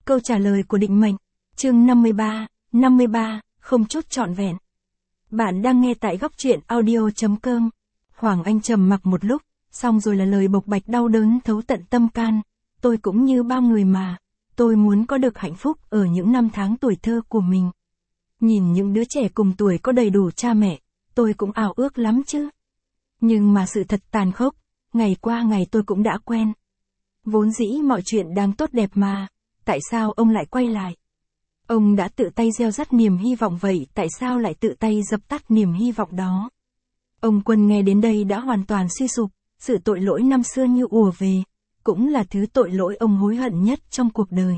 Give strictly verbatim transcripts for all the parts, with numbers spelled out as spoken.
Câu trả lời của định mệnh. Chương năm mươi ba, năm mươi ba, không chút trọn vẹn. Bạn đang nghe tại góc truyện audio chấm com. Hoàng Anh trầm mặc một lúc, xong rồi là lời bộc bạch đau đớn thấu tận tâm can. Tôi cũng như bao người mà, tôi muốn có được hạnh phúc ở những năm tháng tuổi thơ của mình. Nhìn những đứa trẻ cùng tuổi có đầy đủ cha mẹ, tôi cũng ao ước lắm chứ. Nhưng mà sự thật tàn khốc, ngày qua ngày tôi cũng đã quen. Vốn dĩ mọi chuyện đang tốt đẹp mà, tại sao ông lại quay lại? Ông đã tự tay gieo rắc niềm hy vọng vậy, tại sao lại tự tay dập tắt niềm hy vọng đó? Ông Quân nghe đến đây đã hoàn toàn suy sụp, sự tội lỗi năm xưa như ùa về, cũng là thứ tội lỗi ông hối hận nhất trong cuộc đời.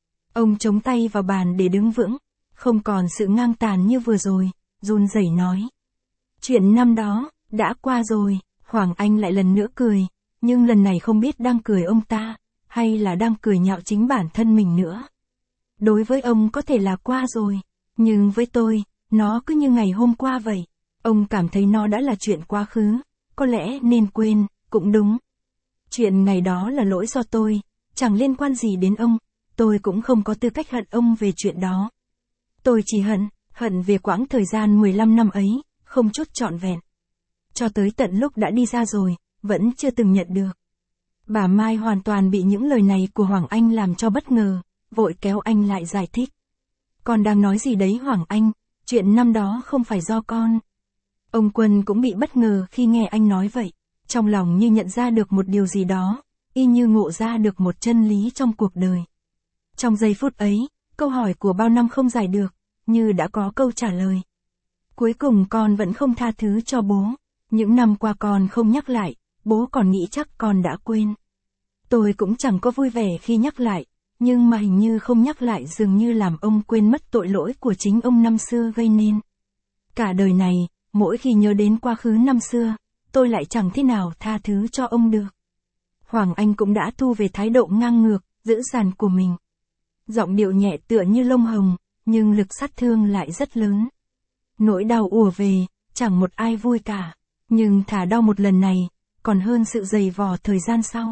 Ông chống tay vào bàn để đứng vững, không còn sự ngang tàn như vừa rồi, run rẩy nói. Chuyện năm đó, đã qua rồi. Hoàng Anh lại lần nữa cười, nhưng lần này không biết đang cười ông ta, hay là đang cười nhạo chính bản thân mình nữa. Đối với ông có thể là qua rồi, nhưng với tôi, nó cứ như ngày hôm qua vậy. Ông cảm thấy nó đã là chuyện quá khứ, có lẽ nên quên, cũng đúng. Chuyện ngày đó là lỗi do tôi, chẳng liên quan gì đến ông, tôi cũng không có tư cách hận ông về chuyện đó. Tôi chỉ hận, hận về quãng thời gian mười lăm năm ấy, không chút trọn vẹn. Cho tới tận lúc đã đi ra rồi, vẫn chưa từng nhận được. Bà Mai hoàn toàn bị những lời này của Hoàng Anh làm cho bất ngờ, vội kéo anh lại giải thích. Con đang nói gì đấy Hoàng Anh, chuyện năm đó không phải do con. Ông Quân cũng bị bất ngờ khi nghe anh nói vậy, trong lòng như nhận ra được một điều gì đó, y như ngộ ra được một chân lý trong cuộc đời. Trong giây phút ấy, câu hỏi của bao năm không giải được, như đã có câu trả lời. Cuối cùng con vẫn không tha thứ cho bố. Những năm qua con không nhắc lại, bố còn nghĩ chắc con đã quên. Tôi cũng chẳng có vui vẻ khi nhắc lại, nhưng mà hình như không nhắc lại dường như làm ông quên mất tội lỗi của chính ông năm xưa gây nên. Cả đời này, mỗi khi nhớ đến quá khứ năm xưa, tôi lại chẳng thế nào tha thứ cho ông được. Hoàng Anh cũng đã thu về thái độ ngang ngược, dữ dằn của mình. Giọng điệu nhẹ tựa như lông hồng, nhưng lực sát thương lại rất lớn. Nỗi đau ùa về, chẳng một ai vui cả. Nhưng thả đau một lần này, còn hơn sự dày vò thời gian sau.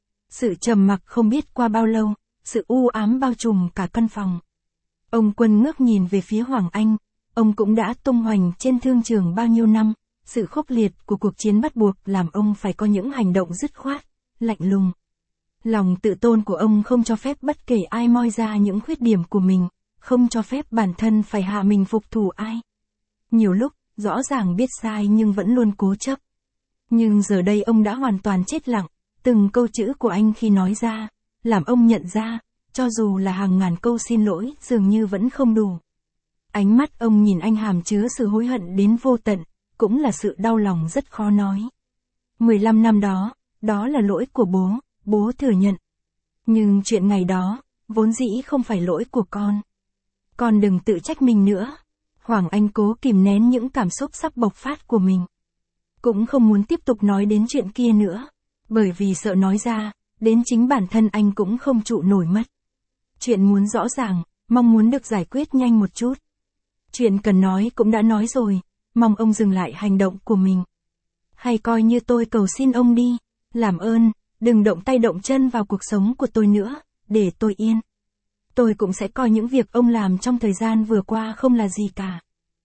Sự trầm mặc không biết qua bao lâu, sự u ám bao trùm cả căn phòng. Ông Quân ngước nhìn về phía Hoàng Anh, ông cũng đã tung hoành trên thương trường bao nhiêu năm, sự khốc liệt của cuộc chiến bắt buộc làm ông phải có những hành động dứt khoát, lạnh lùng. Lòng tự tôn của ông không cho phép bất kể ai moi ra những khuyết điểm của mình, không cho phép bản thân phải hạ mình phục thù ai. Nhiều lúc, rõ ràng biết sai nhưng vẫn luôn cố chấp. Nhưng giờ đây ông đã hoàn toàn chết lặng, từng câu chữ của anh khi nói ra, làm ông nhận ra, cho dù là hàng ngàn câu xin lỗi dường như vẫn không đủ. Ánh mắt ông nhìn anh hàm chứa sự hối hận đến vô tận, cũng là sự đau lòng rất khó nói. mười lăm năm đó, đó là lỗi của bố, bố thừa nhận. Nhưng chuyện ngày đó, vốn dĩ không phải lỗi của con. Con đừng tự trách mình nữa. Hoàng Anh cố kìm nén những cảm xúc sắp bộc phát của mình. Cũng không muốn tiếp tục nói đến chuyện kia nữa, bởi vì sợ nói ra, đến chính bản thân anh cũng không trụ nổi mất. Chuyện muốn rõ ràng, mong muốn được giải quyết nhanh một chút. Chuyện cần nói cũng đã nói rồi, mong ông dừng lại hành động của mình. Hay coi như tôi cầu xin ông đi, làm ơn, đừng động tay động chân vào cuộc sống của tôi nữa, để tôi yên. Tôi cũng sẽ coi những việc ông làm trong thời gian vừa qua không là gì cả.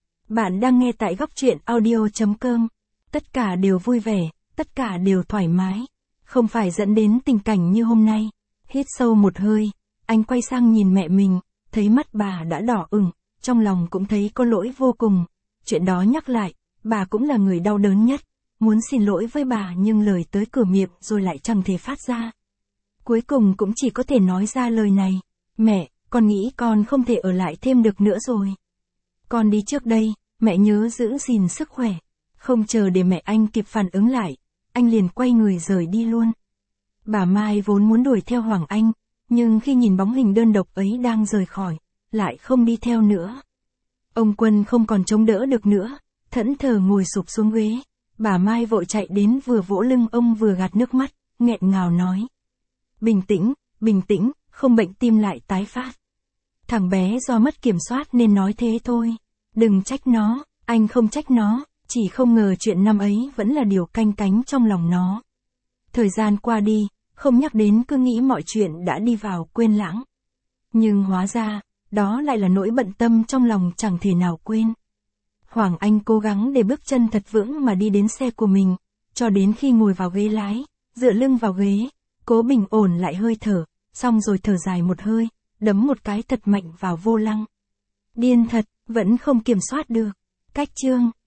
Bạn đang nghe tại góc truyện audio chấm com. Tất cả đều vui vẻ, tất cả đều thoải mái. Không phải dẫn đến tình cảnh như hôm nay. Hít sâu một hơi, anh quay sang nhìn mẹ mình, thấy mắt bà đã đỏ ửng, trong lòng cũng thấy có lỗi vô cùng. Chuyện đó nhắc lại, bà cũng là người đau đớn nhất. Muốn xin lỗi với bà nhưng lời tới cửa miệng rồi lại chẳng thể phát ra. Cuối cùng cũng chỉ có thể nói ra lời này. Mẹ, con nghĩ con không thể ở lại thêm được nữa rồi. Con đi trước đây, mẹ nhớ giữ gìn sức khỏe. Không chờ để mẹ anh kịp phản ứng lại, anh liền quay người rời đi luôn. Bà Mai vốn muốn đuổi theo Hoàng Anh, nhưng khi nhìn bóng hình đơn độc ấy đang rời khỏi, lại không đi theo nữa. Ông Quân không còn chống đỡ được nữa, thẫn thờ ngồi sụp xuống ghế. Bà Mai vội chạy đến vừa vỗ lưng ông vừa gạt nước mắt, nghẹn ngào nói. Bình tĩnh, bình tĩnh, không bệnh tim lại tái phát. Thằng bé do mất kiểm soát nên nói thế thôi. Đừng trách nó, anh không trách nó, chỉ không ngờ chuyện năm ấy vẫn là điều canh cánh trong lòng nó. Thời gian qua đi, không nhắc đến cứ nghĩ mọi chuyện đã đi vào quên lãng. Nhưng hóa ra, đó lại là nỗi bận tâm trong lòng chẳng thể nào quên. Hoàng Anh cố gắng để bước chân thật vững mà đi đến xe của mình, cho đến khi ngồi vào ghế lái, dựa lưng vào ghế, cố bình ổn lại hơi thở, xong rồi thở dài một hơi, đấm một cái thật mạnh vào vô lăng. Điên thật, vẫn không kiểm soát được. Cách chương